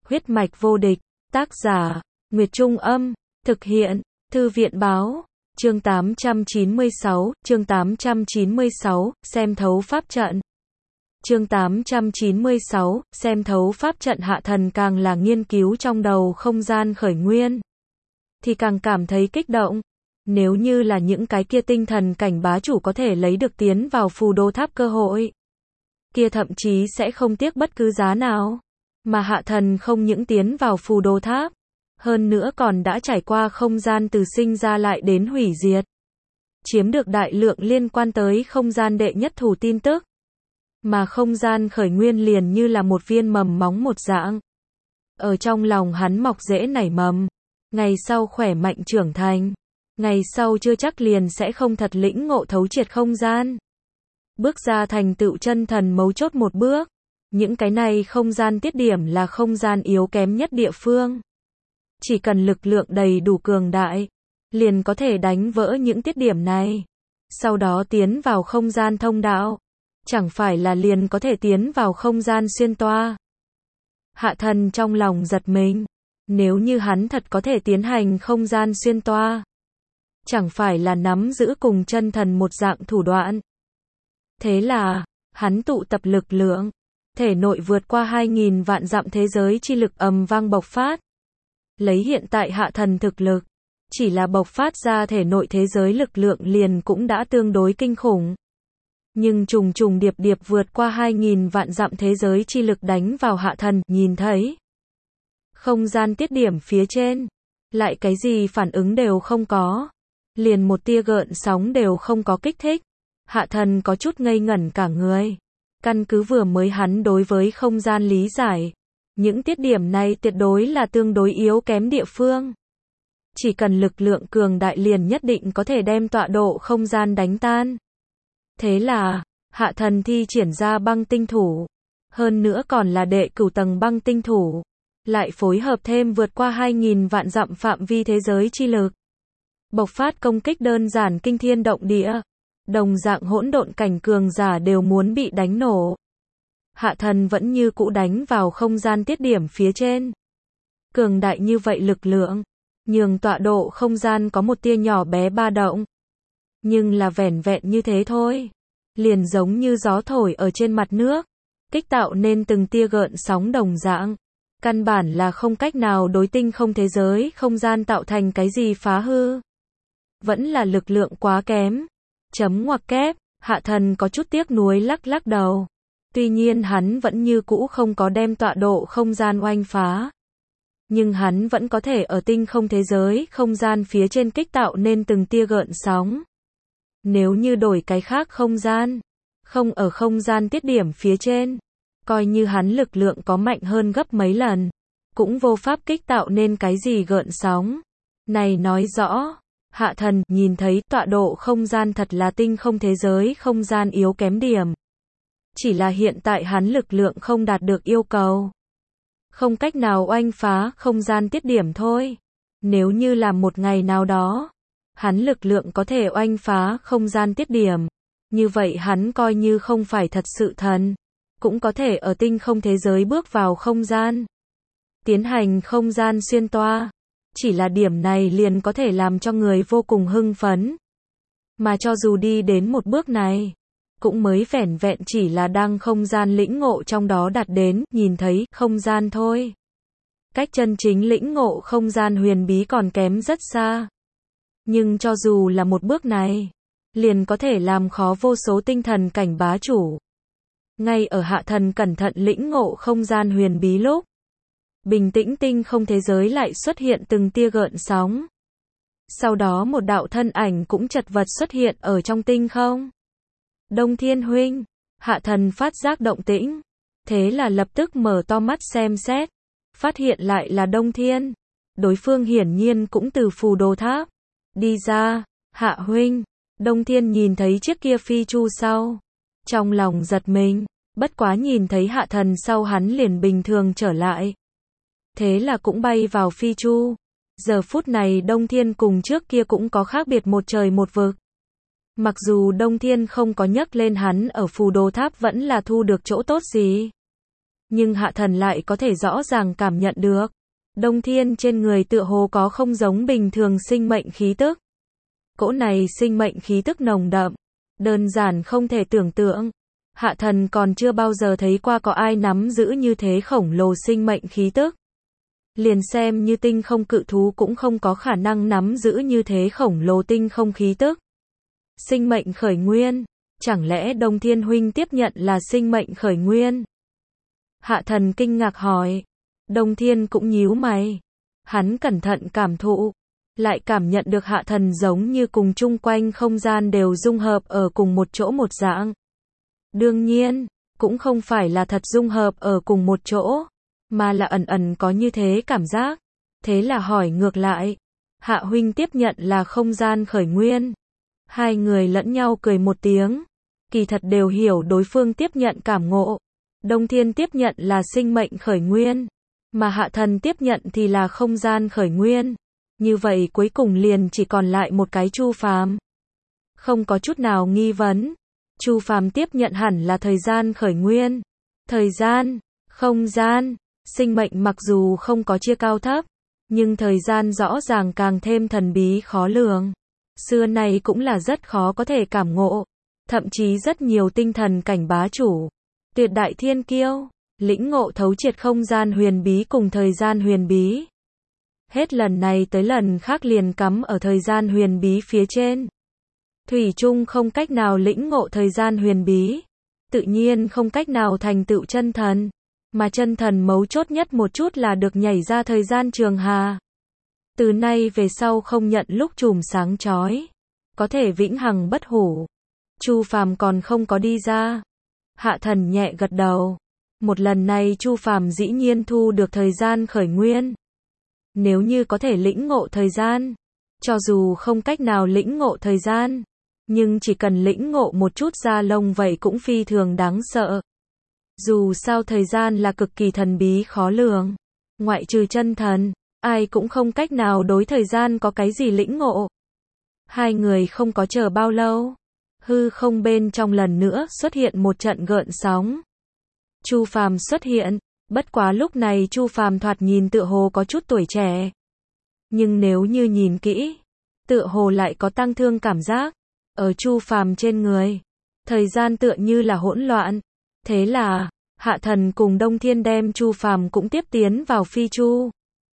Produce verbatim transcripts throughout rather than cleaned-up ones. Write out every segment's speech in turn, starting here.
Huyết mạch vô địch, tác giả, Nguyệt Trung Âm, thực hiện, Thư viện Báo, chương tám trăm chín mươi sáu, chương tám trăm chín mươi sáu, xem thấu pháp trận. Chương tám trăm chín mươi sáu, xem thấu pháp trận. Hạ Thần càng là nghiên cứu trong đầu không gian khởi nguyên, thì càng cảm thấy kích động. Nếu như là những cái kia tinh thần cảnh bá chủ có thể lấy được tiến vào phù đô tháp cơ hội, kia thậm chí sẽ không tiếc bất cứ giá nào. Mà Hạ Thần không những tiến vào phù đô tháp, hơn nữa còn đã trải qua không gian từ sinh ra lại đến hủy diệt, chiếm được đại lượng liên quan tới không gian đệ nhất thủ tin tức. Mà không gian khởi nguyên liền như là một viên mầm móng một dạng, ở trong lòng hắn mọc rễ nảy mầm, ngày sau khỏe mạnh trưởng thành, ngày sau chưa chắc liền sẽ không thật lĩnh ngộ thấu triệt không gian, bước ra thành tựu chân thần mấu chốt một bước. Những cái này không gian tiết điểm là không gian yếu kém nhất địa phương, chỉ cần lực lượng đầy đủ cường đại, liền có thể đánh vỡ những tiết điểm này, sau đó tiến vào không gian thông đạo, chẳng phải là liền có thể tiến vào không gian xuyên toa. Hạ Thần trong lòng giật mình, nếu như hắn thật có thể tiến hành không gian xuyên toa, chẳng phải là nắm giữ cùng chân thần một dạng thủ đoạn. Thế là, hắn tụ tập lực lượng, thể nội vượt qua hai nghìn vạn dặm thế giới chi lực ầm vang bộc phát. Lấy hiện tại Hạ Thần thực lực, chỉ là bộc phát ra thể nội thế giới lực lượng liền cũng đã tương đối kinh khủng. Nhưng trùng trùng điệp điệp vượt qua hai nghìn vạn dặm thế giới chi lực đánh vào Hạ Thần, nhìn thấy không gian tiết điểm phía trên, lại cái gì phản ứng đều không có, liền một tia gợn sóng đều không có kích thích. Hạ Thần có chút ngây ngẩn cả người. Căn cứ vừa mới hắn đối với không gian lý giải, những tiết điểm này tuyệt đối là tương đối yếu kém địa phương. Chỉ cần lực lượng cường đại liền nhất định có thể đem tọa độ không gian đánh tan. Thế là, Hạ Thần thi triển ra băng tinh thủ, hơn nữa còn là đệ cửu tầng băng tinh thủ, lại phối hợp thêm vượt qua hai nghìn vạn dặm phạm vi thế giới chi lực, bộc phát công kích đơn giản kinh thiên động địa. Đồng dạng hỗn độn cảnh cường giả đều muốn bị đánh nổ. Hạ Thần vẫn như cũ đánh vào không gian tiết điểm phía trên. Cường đại như vậy lực lượng, nhường tọa độ không gian có một tia nhỏ bé ba động. Nhưng là vẻn vẹn như thế thôi, liền giống như gió thổi ở trên mặt nước, kích tạo nên từng tia gợn sóng đồng dạng. Căn bản là không cách nào đối tinh không thế giới không gian tạo thành cái gì phá hư. Vẫn là lực lượng quá kém. Chấm ngoặc kép, Hạ Thần có chút tiếc nuối lắc lắc đầu. Tuy nhiên hắn vẫn như cũ không có đem tọa độ không gian oanh phá. Nhưng hắn vẫn có thể ở tinh không thế giới không gian phía trên kích tạo nên từng tia gợn sóng. Nếu như đổi cái khác không gian, không ở không gian tiết điểm phía trên, coi như hắn lực lượng có mạnh hơn gấp mấy lần, cũng vô pháp kích tạo nên cái gì gợn sóng. Này nói rõ, Hạ Thần nhìn thấy tọa độ không gian thật là tinh không thế giới không gian yếu kém điểm. Chỉ là hiện tại hắn lực lượng không đạt được yêu cầu, không cách nào oanh phá không gian tiết điểm thôi. Nếu như là một ngày nào đó, hắn lực lượng có thể oanh phá không gian tiết điểm, như vậy hắn coi như không phải thật sự thần, cũng có thể ở tinh không thế giới bước vào không gian, tiến hành không gian xuyên toa. Chỉ là điểm này liền có thể làm cho người vô cùng hưng phấn. Mà cho dù đi đến một bước này, cũng mới vẻn vẹn chỉ là đang không gian lĩnh ngộ trong đó đạt đến, nhìn thấy, không gian thôi. Cách chân chính lĩnh ngộ không gian huyền bí còn kém rất xa. Nhưng cho dù là một bước này, liền có thể làm khó vô số tinh thần cảnh bá chủ. Ngay ở Hạ Thần cẩn thận lĩnh ngộ không gian huyền bí lúc, bình tĩnh tinh không thế giới lại xuất hiện từng tia gợn sóng. Sau đó một đạo thân ảnh cũng chật vật xuất hiện ở trong tinh không. Đông Thiên huynh, Hạ Thần phát giác động tĩnh, thế là lập tức mở to mắt xem xét, phát hiện lại là Đông Thiên. Đối phương hiển nhiên cũng từ phù đô tháp đi ra. Hạ huynh, Đông Thiên nhìn thấy chiếc kia phi chu sau, trong lòng giật mình, bất quá nhìn thấy Hạ Thần sau hắn liền bình thường trở lại. Thế là cũng bay vào phi chu. Giờ phút này Đông Thiên cùng trước kia cũng có khác biệt một trời một vực. Mặc dù Đông Thiên không có nhắc lên hắn ở phù đô tháp vẫn là thu được chỗ tốt gì, Nhưng Hạ Thần lại có thể rõ ràng cảm nhận được. Đông Thiên trên người tựa hồ có không giống bình thường sinh mệnh khí tức. Cỗ này sinh mệnh khí tức nồng đậm, đơn giản không thể tưởng tượng. Hạ Thần còn chưa bao giờ thấy qua có ai nắm giữ như thế khổng lồ sinh mệnh khí tức. Liền xem như tinh không cự thú cũng không có khả năng nắm giữ như thế khổng lồ tinh không khí tức. Sinh mệnh khởi nguyên, chẳng lẽ Đông Thiên huynh tiếp nhận là sinh mệnh khởi nguyên? Hạ Thần kinh ngạc hỏi. Đông Thiên cũng nhíu mày. Hắn cẩn thận cảm thụ, lại cảm nhận được Hạ Thần giống như cùng chung quanh không gian đều dung hợp ở cùng một chỗ một dạng. Đương nhiên, cũng không phải là thật dung hợp ở cùng một chỗ, mà là ẩn ẩn có như thế cảm giác. Thế là hỏi ngược lại, Hạ huynh tiếp nhận là không gian khởi nguyên. Hai người lẫn nhau cười một tiếng, kỳ thật đều hiểu đối phương tiếp nhận cảm ngộ. Đông Thiên tiếp nhận là sinh mệnh khởi nguyên, mà Hạ Thần tiếp nhận thì là không gian khởi nguyên. Như vậy cuối cùng liền chỉ còn lại một cái Chu Phàm. Không có chút nào nghi vấn, Chu Phàm tiếp nhận hẳn là thời gian khởi nguyên. Thời gian, không gian, sinh mệnh mặc dù không có chia cao thấp, nhưng thời gian rõ ràng càng thêm thần bí khó lường. Xưa nay cũng là rất khó có thể cảm ngộ, thậm chí rất nhiều tinh thần cảnh bá chủ, tuyệt đại thiên kiêu, lĩnh ngộ thấu triệt không gian huyền bí cùng thời gian huyền bí. Hết lần này tới lần khác liền cắm ở thời gian huyền bí phía trên. Thủy chung không cách nào lĩnh ngộ thời gian huyền bí, tự nhiên không cách nào thành tựu chân thần, mà chân thần mấu chốt nhất một chút là được nhảy ra thời gian trường hà. Từ nay về sau không nhận lúc chùm sáng chói, có thể vĩnh hằng bất hủ. Chu Phàm còn không có đi ra. Hạ Thần nhẹ gật đầu. Một lần này Chu Phàm dĩ nhiên thu được thời gian khởi nguyên. Nếu như có thể lĩnh ngộ thời gian, cho dù không cách nào lĩnh ngộ thời gian, nhưng chỉ cần lĩnh ngộ một chút da lông vậy cũng phi thường đáng sợ. Dù sao thời gian là cực kỳ thần bí khó lường, ngoại trừ chân thần, ai cũng không cách nào đối thời gian có cái gì lĩnh ngộ. Hai người không có chờ bao lâu, hư không bên trong lần nữa xuất hiện một trận gợn sóng. Chu Phàm xuất hiện, bất quá lúc này Chu Phàm thoạt nhìn tựa hồ có chút tuổi trẻ. Nhưng nếu như nhìn kỹ, tựa hồ lại có tăng thương cảm giác ở Chu Phàm trên người. Thời gian tựa như là hỗn loạn. Thế là, Hạ Thần cùng Đông Thiên đem Chu Phàm cũng tiếp tiến vào phi chu.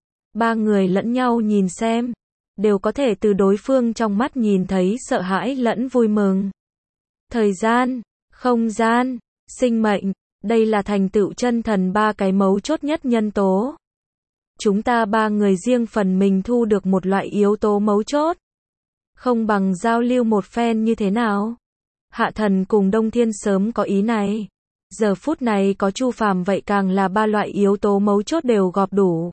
Ba người lẫn nhau nhìn xem, đều có thể từ đối phương trong mắt nhìn thấy sợ hãi lẫn vui mừng. Thời gian, không gian, sinh mệnh, đây là thành tựu chân thần ba cái mấu chốt nhất nhân tố. Chúng ta ba người riêng phần mình thu được một loại yếu tố mấu chốt. Không bằng giao lưu một phen như thế nào? Hạ Thần cùng Đông Thiên sớm có ý này. Giờ phút này có Chu Phàm vậy càng là ba loại yếu tố mấu chốt đều gọp đủ.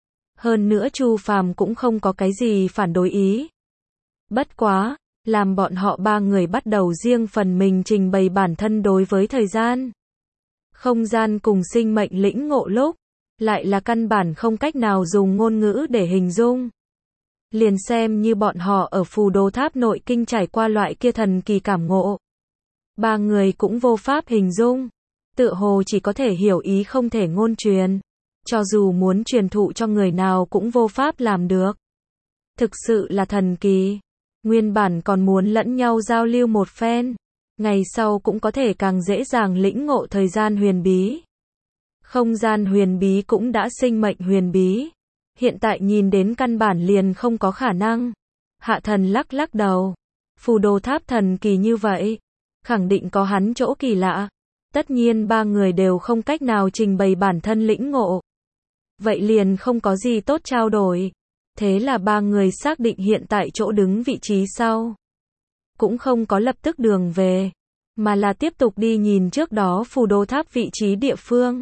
Hơn nữa Chu Phàm cũng không có cái gì phản đối ý. Bất quá, làm bọn họ ba người bắt đầu riêng phần mình trình bày bản thân đối với thời gian, không gian cùng sinh mệnh lĩnh ngộ lúc, lại là căn bản không cách nào dùng ngôn ngữ để hình dung. Liền xem như bọn họ ở Phù Đồ Tháp nội kinh trải qua loại kia thần kỳ cảm ngộ. Ba người cũng vô pháp hình dung, tựa hồ chỉ có thể hiểu ý không thể ngôn truyền. Cho dù muốn truyền thụ cho người nào cũng vô pháp làm được. Thực sự là thần kỳ. Nguyên bản còn muốn lẫn nhau giao lưu một phen, ngày sau cũng có thể càng dễ dàng lĩnh ngộ thời gian huyền bí. Không gian huyền bí cũng đã sinh mệnh huyền bí. Hiện tại nhìn đến căn bản liền không có khả năng. Hạ Thần lắc lắc đầu. Phù Đồ Tháp thần kỳ như vậy, khẳng định có hắn chỗ kỳ lạ. Tất nhiên ba người đều không cách nào trình bày bản thân lĩnh ngộ. Vậy liền không có gì tốt trao đổi. Thế là ba người xác định hiện tại chỗ đứng vị trí sau. Cũng không có lập tức đường về, mà là tiếp tục đi nhìn trước đó Phù Đồ Tháp vị trí địa phương.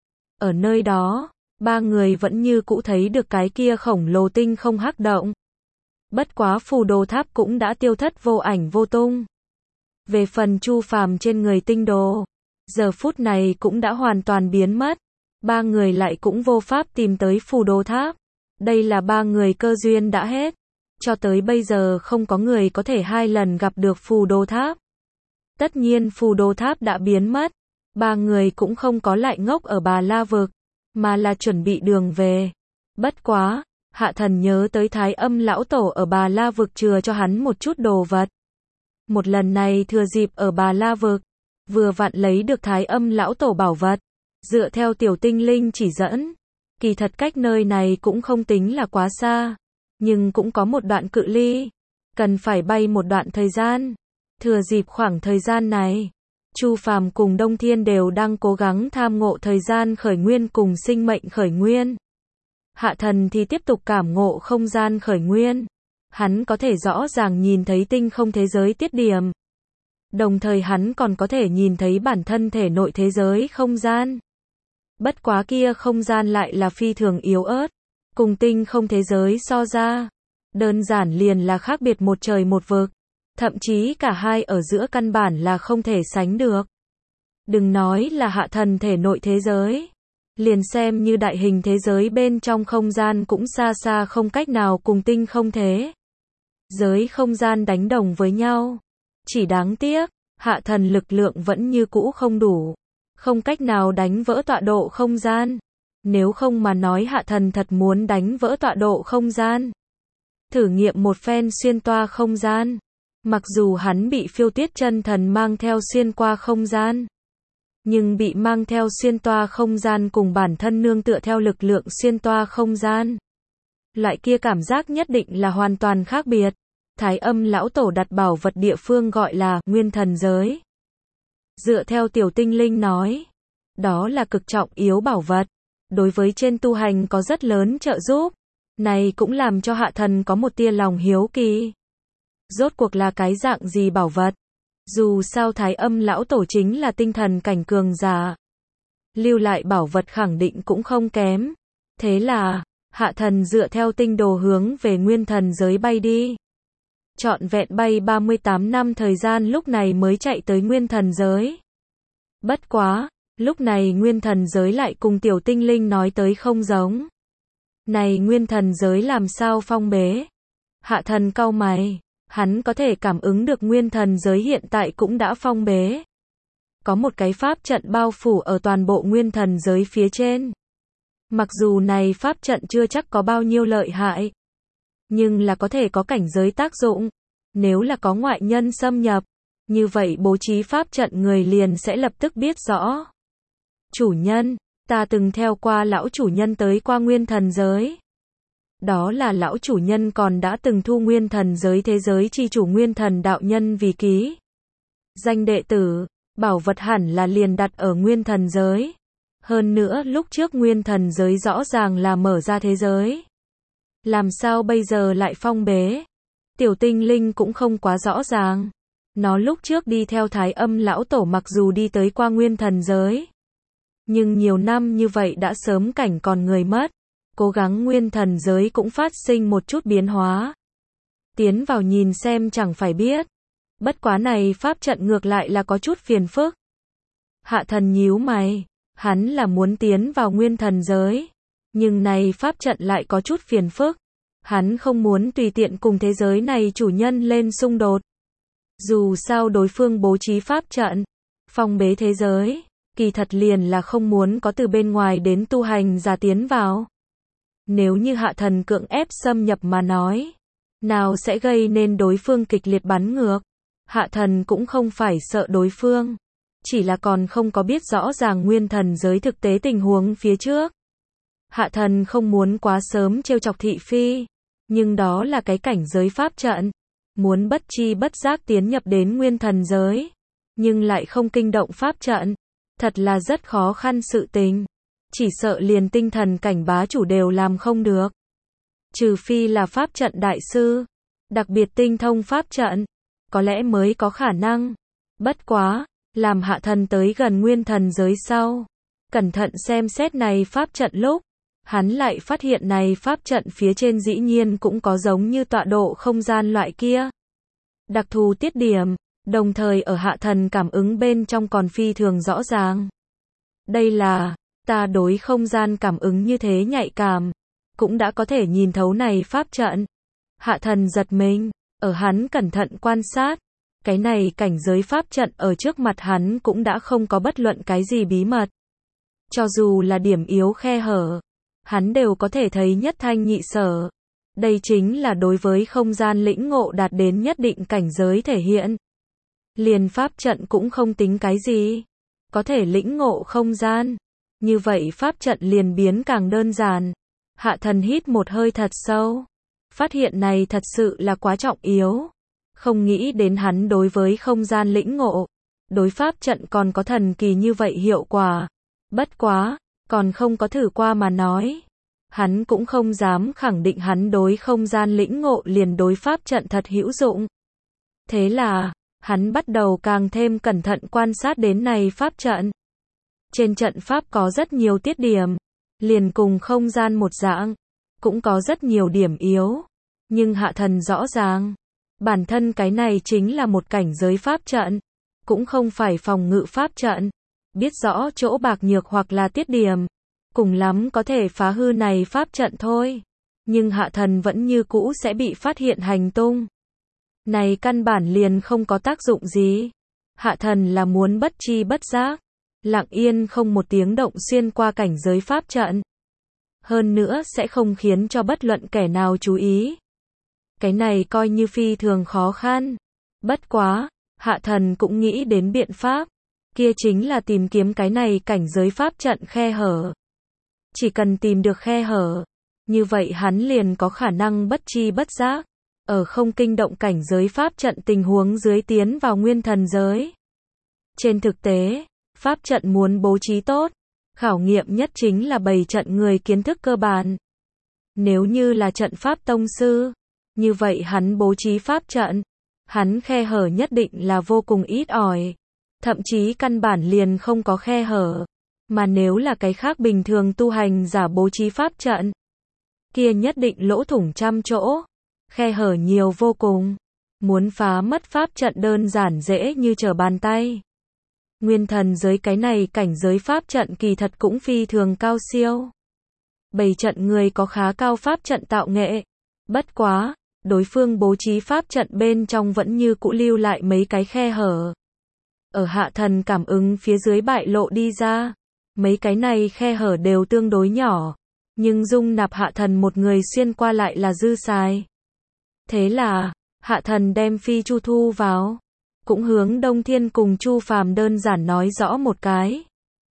Ở nơi đó, ba người vẫn như cũ thấy được cái kia khổng lồ tinh không hắc động. Bất quá Phù Đồ Tháp cũng đã tiêu thất vô ảnh vô tung. Về phần Chu Phàm trên người tinh đồ, giờ phút này cũng đã hoàn toàn biến mất. Ba người lại cũng vô pháp tìm tới Phù Đồ Tháp. Đây là ba người cơ duyên đã hết. Cho tới bây giờ không có người có thể hai lần gặp được Phù Đồ Tháp. Tất nhiên Phù Đồ Tháp đã biến mất. Ba người cũng không có lại ngốc ở Bà La Vực, mà là chuẩn bị đường về. Bất quá, Hạ Thần nhớ tới Thái Âm lão tổ ở Bà La Vực chừa cho hắn một chút đồ vật. Một lần này thừa dịp ở Bà La Vực, vừa vặn lấy được Thái Âm lão tổ bảo vật. Dựa theo tiểu tinh linh chỉ dẫn, kỳ thật cách nơi này cũng không tính là quá xa, nhưng cũng có một đoạn cự ly, cần phải bay một đoạn thời gian. Thừa dịp khoảng thời gian này, Chu Phàm cùng Đông Thiên đều đang cố gắng tham ngộ thời gian khởi nguyên cùng sinh mệnh khởi nguyên. Hạ Thần thì tiếp tục cảm ngộ không gian khởi nguyên. Hắn có thể rõ ràng nhìn thấy tinh không thế giới tiết điểm. Đồng thời hắn còn có thể nhìn thấy bản thân thể nội thế giới không gian. Bất quá kia không gian lại là phi thường yếu ớt, cùng tinh không thế giới so ra, đơn giản liền là khác biệt một trời một vực, thậm chí cả hai ở giữa căn bản là không thể sánh được. Đừng nói là Hạ Thần thể nội thế giới, liền xem như đại hình thế giới bên trong không gian cũng xa xa không cách nào cùng tinh không thế giới không gian đánh đồng với nhau. Chỉ đáng tiếc, Hạ Thần lực lượng vẫn như cũ không đủ, không cách nào đánh vỡ tọa độ không gian. Nếu không mà nói Hạ Thần thật muốn đánh vỡ tọa độ không gian, thử nghiệm một phen xuyên toa không gian. Mặc dù hắn bị Phiêu Tuyết chân thần mang theo xuyên qua không gian, nhưng bị mang theo xuyên toa không gian cùng bản thân nương tựa theo lực lượng xuyên toa không gian, loại kia cảm giác nhất định là hoàn toàn khác biệt. Thái Âm lão tổ đặt bảo vật địa phương gọi là Nguyên Thần giới. Dựa theo tiểu tinh linh nói, đó là cực trọng yếu bảo vật, đối với trên tu hành có rất lớn trợ giúp. Này cũng làm cho Hạ Thần có một tia lòng hiếu kỳ. Rốt cuộc là cái dạng gì bảo vật? Dù sao Thái Âm lão tổ chính là tinh thần cảnh cường giả, lưu lại bảo vật khẳng định cũng không kém. Thế là, Hạ Thần dựa theo tinh đồ hướng về Nguyên Thần giới bay đi. Trọn vẹn bay ba mươi tám năm thời gian lúc này mới chạy tới Nguyên Thần giới. Bất quá, lúc này Nguyên Thần giới lại cùng tiểu tinh linh nói tới không giống. Này Nguyên Thần giới làm sao phong bế? Hạ Thần cau mày, hắn có thể cảm ứng được Nguyên Thần giới hiện tại cũng đã phong bế. Có một cái pháp trận bao phủ ở toàn bộ Nguyên Thần giới phía trên. Mặc dù này pháp trận chưa chắc có bao nhiêu lợi hại, nhưng là có thể có cảnh giới tác dụng. Nếu là có ngoại nhân xâm nhập, như vậy bố trí pháp trận người liền sẽ lập tức biết rõ. Chủ nhân, ta từng theo qua lão chủ nhân tới qua Nguyên Thần giới. Đó là lão chủ nhân còn đã từng thu Nguyên Thần giới thế giới chi chủ Nguyên Thần đạo nhân vì ký danh đệ tử, bảo vật hẳn là liền đặt ở Nguyên Thần giới. Hơn nữa lúc trước Nguyên Thần giới rõ ràng là mở ra thế giới, làm sao bây giờ lại phong bế? Tiểu tinh linh cũng không quá rõ ràng. Nó lúc trước đi theo Thái Âm lão tổ mặc dù đi tới qua Nguyên Thần giới, nhưng nhiều năm như vậy đã sớm cảnh còn người mất. Cố gắng Nguyên Thần giới cũng phát sinh một chút biến hóa. Tiến vào nhìn xem chẳng phải biết. Bất quá này pháp trận ngược lại là có chút phiền phức. Hạ Thần nhíu mày, hắn là muốn tiến vào Nguyên Thần giới, nhưng này pháp trận lại có chút phiền phức. Hắn không muốn tùy tiện cùng thế giới này chủ nhân lên xung đột. Dù sao đối phương bố trí pháp trận, phong bế thế giới, kỳ thật liền là không muốn có từ bên ngoài đến tu hành giả tiến vào. Nếu như Hạ Thần cưỡng ép xâm nhập mà nói, nào sẽ gây nên đối phương kịch liệt bắn ngược. Hạ Thần cũng không phải sợ đối phương, chỉ là còn không có biết rõ ràng Nguyên Thần giới thực tế tình huống phía trước. Hạ Thần không muốn quá sớm trêu chọc thị phi, nhưng đó là cái cảnh giới pháp trận, muốn bất chi bất giác tiến nhập đến Nguyên Thần giới, nhưng lại không kinh động pháp trận, thật là rất khó khăn sự tình. Chỉ sợ liền tinh thần cảnh bá chủ đều làm không được. Trừ phi là pháp trận đại sư, đặc biệt tinh thông pháp trận, có lẽ mới có khả năng. Bất quá, làm Hạ Thần tới gần Nguyên Thần giới sau, cẩn thận xem xét này pháp trận lúc, hắn lại phát hiện này pháp trận phía trên dĩ nhiên cũng có giống như tọa độ không gian loại kia. Đặc thù tiết điểm, đồng thời ở Hạ Thần cảm ứng bên trong còn phi thường rõ ràng. Đây là, ta đối không gian cảm ứng như thế nhạy cảm, cũng đã có thể nhìn thấu này pháp trận. Hạ Thần giật mình, ở hắn cẩn thận quan sát, Cái này cảnh giới pháp trận ở trước mặt hắn cũng đã không có bất luận cái gì bí mật. Cho dù là điểm yếu khe hở, hắn đều có thể thấy nhất thanh nhị sở. Đây chính là đối với không gian lĩnh ngộ đạt đến nhất định cảnh giới thể hiện. Liền pháp trận cũng không tính cái gì. Có thể lĩnh ngộ không gian. Như vậy pháp trận liền biến càng đơn giản. Hạ thần hít một hơi thật sâu. Phát hiện này thật sự là quá trọng yếu. Không nghĩ đến hắn đối với không gian lĩnh ngộ. Đối pháp trận còn có thần kỳ như vậy hiệu quả. Bất quá, còn không có thử qua mà nói. Hắn cũng không dám khẳng định hắn đối không gian lĩnh ngộ liền đối pháp trận thật hữu dụng. Thế là, hắn bắt đầu càng thêm cẩn thận quan sát đến này pháp trận. Trên trận pháp có rất nhiều tiết điểm, liền cùng không gian một dạng, cũng có rất nhiều điểm yếu. Nhưng hạ thần rõ ràng, bản thân cái này chính là một cảnh giới pháp trận, cũng không phải phòng ngự pháp trận. Biết rõ chỗ bạc nhược hoặc là tiết điểm, cùng lắm có thể phá hư này pháp trận thôi. Nhưng hạ thần vẫn như cũ sẽ bị phát hiện hành tung. Này căn bản liền không có tác dụng gì. Hạ thần là muốn bất chi bất giác, lặng yên không một tiếng động xuyên qua cảnh giới pháp trận. Hơn nữa sẽ không khiến cho bất luận kẻ nào chú ý. Cái này coi như phi thường khó khăn. Bất quá, hạ thần cũng nghĩ đến biện pháp. Kia chính là tìm kiếm cái này cảnh giới pháp trận khe hở. Chỉ cần tìm được khe hở, như vậy hắn liền có khả năng bất chi bất giác, ở không kinh động cảnh giới pháp trận tình huống dưới tiến vào nguyên thần giới. Trên thực tế, pháp trận muốn bố trí tốt, khảo nghiệm nhất chính là bày trận người kiến thức cơ bản. Nếu như là trận pháp tông sư, như vậy hắn bố trí pháp trận, hắn khe hở nhất định là vô cùng ít ỏi. Thậm chí căn bản liền không có khe hở. Mà nếu là cái khác bình thường tu hành giả bố trí pháp trận, kia nhất định lỗ thủng trăm chỗ, khe hở nhiều vô cùng. Muốn phá mất pháp trận đơn giản dễ như trở bàn tay. Nguyên thần giới cái này cảnh giới pháp trận kỳ thật cũng phi thường cao siêu. Bày trận người có khá cao pháp trận tạo nghệ. Bất quá, đối phương bố trí pháp trận bên trong vẫn như cũ lưu lại mấy cái khe hở. Ở hạ thần cảm ứng phía dưới bại lộ đi ra. Mấy cái này khe hở đều tương đối nhỏ. Nhưng dung nạp hạ thần một người xuyên qua lại là dư xài. Thế là, hạ thần đem phi chu thu vào. Cũng hướng Đông Thiên cùng Chu Phàm đơn giản nói rõ một cái.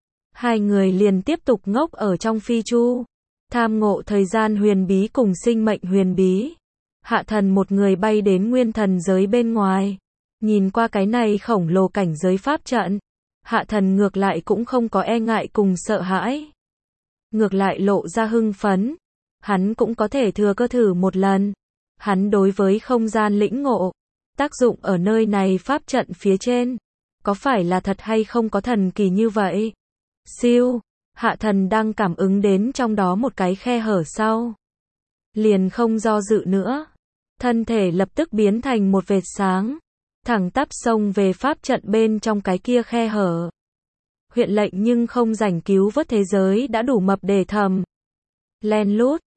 Hai người liền tiếp tục ngốc ở trong phi chu. Tham ngộ thời gian huyền bí cùng sinh mệnh huyền bí. Hạ thần một người bay đến nguyên thần giới bên ngoài. Nhìn qua cái này khổng lồ cảnh giới pháp trận, hạ thần ngược lại cũng không có e ngại cùng sợ hãi. Ngược lại lộ ra hưng phấn. Hắn cũng có thể thừa cơ thử một lần. Hắn đối với không gian lĩnh ngộ, tác dụng ở nơi này pháp trận phía trên, có phải là thật hay không có thần kỳ như vậy? Siêu, hạ thần đang cảm ứng đến trong đó một cái khe hở sau. Liền không do dự nữa. Thân thể lập tức biến thành một vệt sáng. Thẳng tắp xông về pháp trận bên trong cái kia khe hở. Huyện lệnh nhưng không rảnh cứu vớt thế giới đã đủ mập để thầm. Len lút,